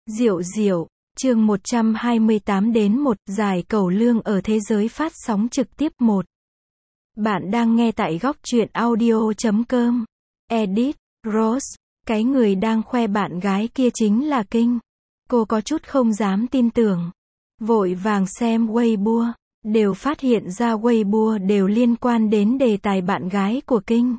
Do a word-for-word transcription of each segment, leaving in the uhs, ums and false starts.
Diệu diệu, chương một trăm hai mươi tám đến một, giải cẩu lương ở thế giới phát sóng trực tiếp một. Bạn đang nghe tại góc truyện audio chấm com. Edit, Rose, cái người đang khoe bạn gái kia chính là Kinh. Cô có chút không dám tin tưởng. Vội vàng xem Weibo, đều phát hiện ra Weibo đều liên quan đến đề tài bạn gái của Kinh.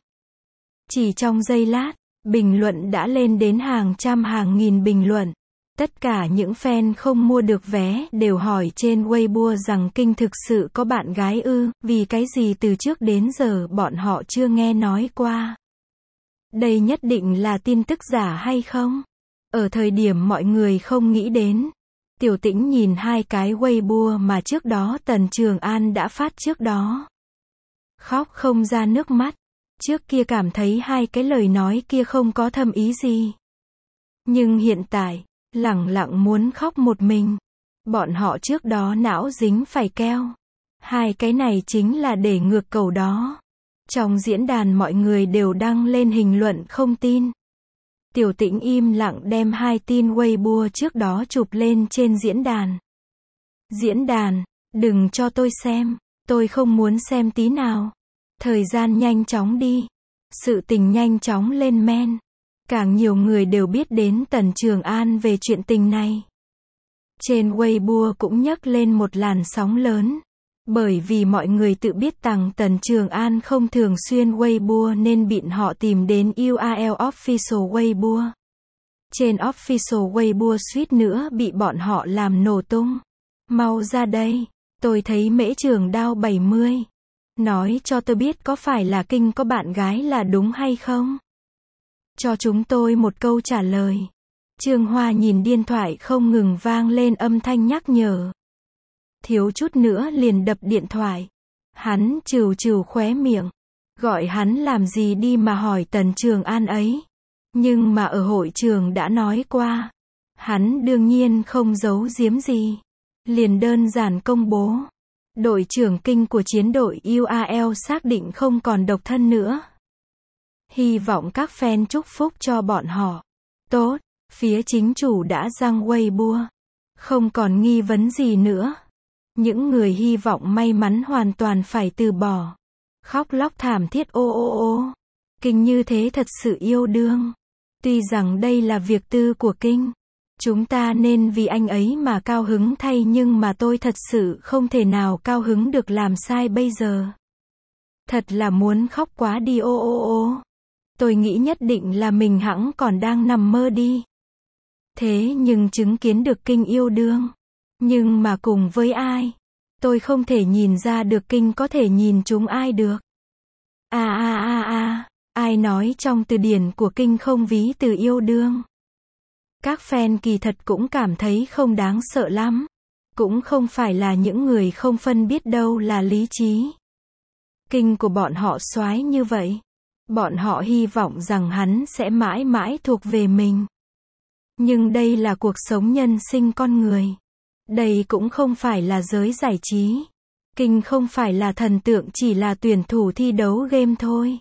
Chỉ trong giây lát, bình luận đã lên đến hàng trăm hàng nghìn bình luận. Tất cả những fan không mua được vé đều hỏi trên Weibo rằng Kinh thực sự có bạn gái ư, vì cái gì từ trước đến giờ bọn họ chưa nghe nói qua. Đây nhất định là tin tức giả hay không? Ở thời điểm mọi người không nghĩ đến, Tiểu Tĩnh nhìn hai cái Weibo mà trước đó Tần Trường An đã phát trước đó. Khóc không ra nước mắt. Trước kia cảm thấy hai cái lời nói kia không có thâm ý gì. Nhưng hiện tại, lẳng lặng muốn khóc một mình. Bọn họ trước đó não dính phải keo. Hai cái này chính là để ngược cầu đó. Trong diễn đàn mọi người đều đăng lên hình luận không tin. Tiểu Tĩnh im lặng đem hai tin Weibo trước đó chụp lên trên diễn đàn. Diễn đàn, đừng cho tôi xem, tôi không muốn xem tí nào. Thời gian nhanh chóng đi. Sự tình nhanh chóng lên men. Càng nhiều người đều biết đến Tần Trường An về chuyện tình này. Trên Weibo cũng nhấc lên một làn sóng lớn. Bởi vì mọi người tự biết rằng Tần Trường An không thường xuyên Weibo nên bị họ tìm đến u a lờ Official Weibo. Trên Official Weibo suýt nữa bị bọn họ làm nổ tung. Mau ra đây, tôi thấy Mễ Trường Đao bảy mươi. Nói cho tôi biết có phải là Kinh có bạn gái là đúng hay không? Cho chúng tôi một câu trả lời. Trương Hoa nhìn điện thoại không ngừng vang lên âm thanh nhắc nhở. Thiếu chút nữa liền đập điện thoại. Hắn trừ trừ khóe miệng. Gọi hắn làm gì đi mà hỏi Tần Trường An ấy. Nhưng mà ở hội trường đã nói qua. Hắn đương nhiên không giấu giếm gì. Liền đơn giản công bố. Đội trưởng Kinh của chiến đội u a lờ xác định không còn độc thân nữa. Hy vọng các fan chúc phúc cho bọn họ. Tốt, phía chính chủ đã đăng Weibo. Không còn nghi vấn gì nữa. Những người hy vọng may mắn hoàn toàn phải từ bỏ. Khóc lóc thảm thiết ô ô ô. Kinh như thế thật sự yêu đương. Tuy rằng đây là việc tư của Kinh. Chúng ta nên vì anh ấy mà cao hứng thay nhưng mà tôi thật sự không thể nào cao hứng được làm sai bây giờ. Thật là muốn khóc quá đi ô ô ô. Tôi nghĩ nhất định là mình hẵng còn đang nằm mơ đi. Thế nhưng chứng kiến được Kinh yêu đương. Nhưng mà cùng với ai? Tôi không thể nhìn ra được Kinh có thể nhìn chúng ai được. À à à à, ai nói trong từ điển của Kinh không ví từ yêu đương? Các fan kỳ thật cũng cảm thấy không đáng sợ lắm. Cũng không phải là những người không phân biết đâu là lý trí. Kinh của bọn họ soái như vậy. Bọn họ hy vọng rằng hắn sẽ mãi mãi thuộc về mình. Nhưng đây là cuộc sống nhân sinh con người. Đây cũng không phải là giới giải trí. Kinh không phải là thần tượng chỉ là tuyển thủ thi đấu game thôi.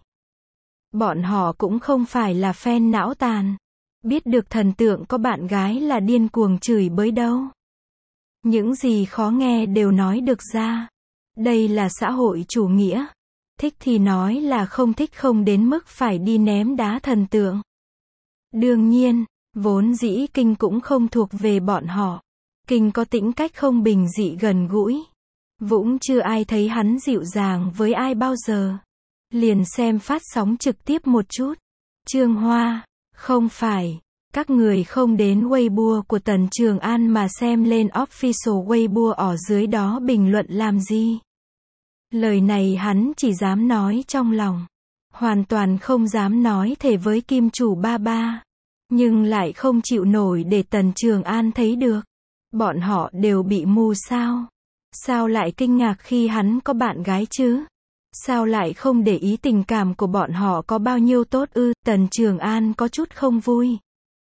Bọn họ cũng không phải là fan não tàn. Biết được thần tượng có bạn gái là điên cuồng chửi bới đâu. Những gì khó nghe đều nói được ra. Đây là xã hội chủ nghĩa. Thích thì nói là không thích không đến mức phải đi ném đá thần tượng. Đương nhiên, vốn dĩ Kinh cũng không thuộc về bọn họ. Kinh có tính cách không bình dị gần gũi. Vũng chưa ai thấy hắn dịu dàng với ai bao giờ. Liền xem phát sóng trực tiếp một chút. Trương Hoa, không phải, các người không đến Weibo của Tần Trường An mà xem lên Official Weibo ở dưới đó bình luận làm gì? Lời này hắn chỉ dám nói trong lòng. Hoàn toàn không dám nói thể với kim chủ ba ba. Nhưng lại không chịu nổi để Tần Trường An thấy được. Bọn họ đều bị mù sao? Sao lại kinh ngạc khi hắn có bạn gái chứ? Sao lại không để ý tình cảm của bọn họ có bao nhiêu tốt ư? Tần Trường An có chút không vui.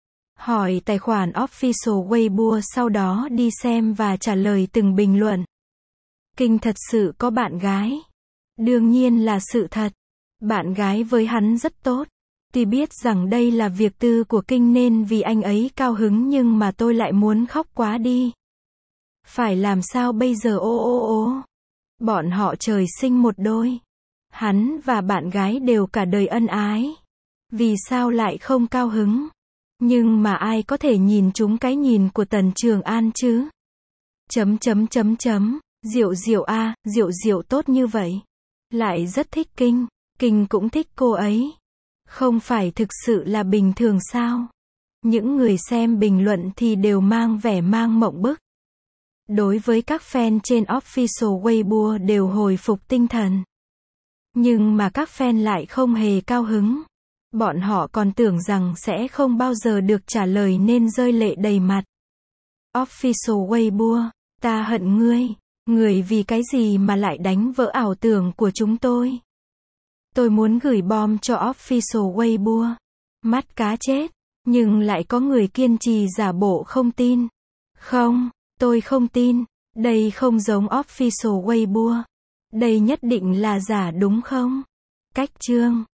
Hỏi tài khoản Official Weibo sau đó đi xem và trả lời từng bình luận. Kinh thật sự có bạn gái. Đương nhiên là sự thật. Bạn gái với hắn rất tốt. Tuy biết rằng đây là việc tư của Kinh nên vì anh ấy cao hứng nhưng mà tôi lại muốn khóc quá đi. Phải làm sao bây giờ ô ô ô. Bọn họ trời sinh một đôi. Hắn và bạn gái đều cả đời ân ái. Vì sao lại không cao hứng? Nhưng mà ai có thể nhìn trúng cái nhìn của Tần Trường An chứ? Chấm chấm chấm chấm. Diệu Diệu a, à, Diệu Diệu tốt như vậy. Lại rất thích Kinh. Kinh cũng thích cô ấy. Không phải thực sự là bình thường sao? Những người xem bình luận thì đều mang vẻ mang mộng bức. Đối với các fan trên official Weibo đều hồi phục tinh thần. Nhưng mà các fan lại không hề cao hứng. Bọn họ còn tưởng rằng sẽ không bao giờ được trả lời nên rơi lệ đầy mặt. Official Weibo, ta hận ngươi. Người vì cái gì mà lại đánh vỡ ảo tưởng của chúng tôi? Tôi muốn gửi bom cho official Weibo. Mắt cá chết. Nhưng lại có người kiên trì giả bộ không tin. Không, tôi không tin. Đây không giống official Weibo. Đây nhất định là giả đúng không? Cách chương.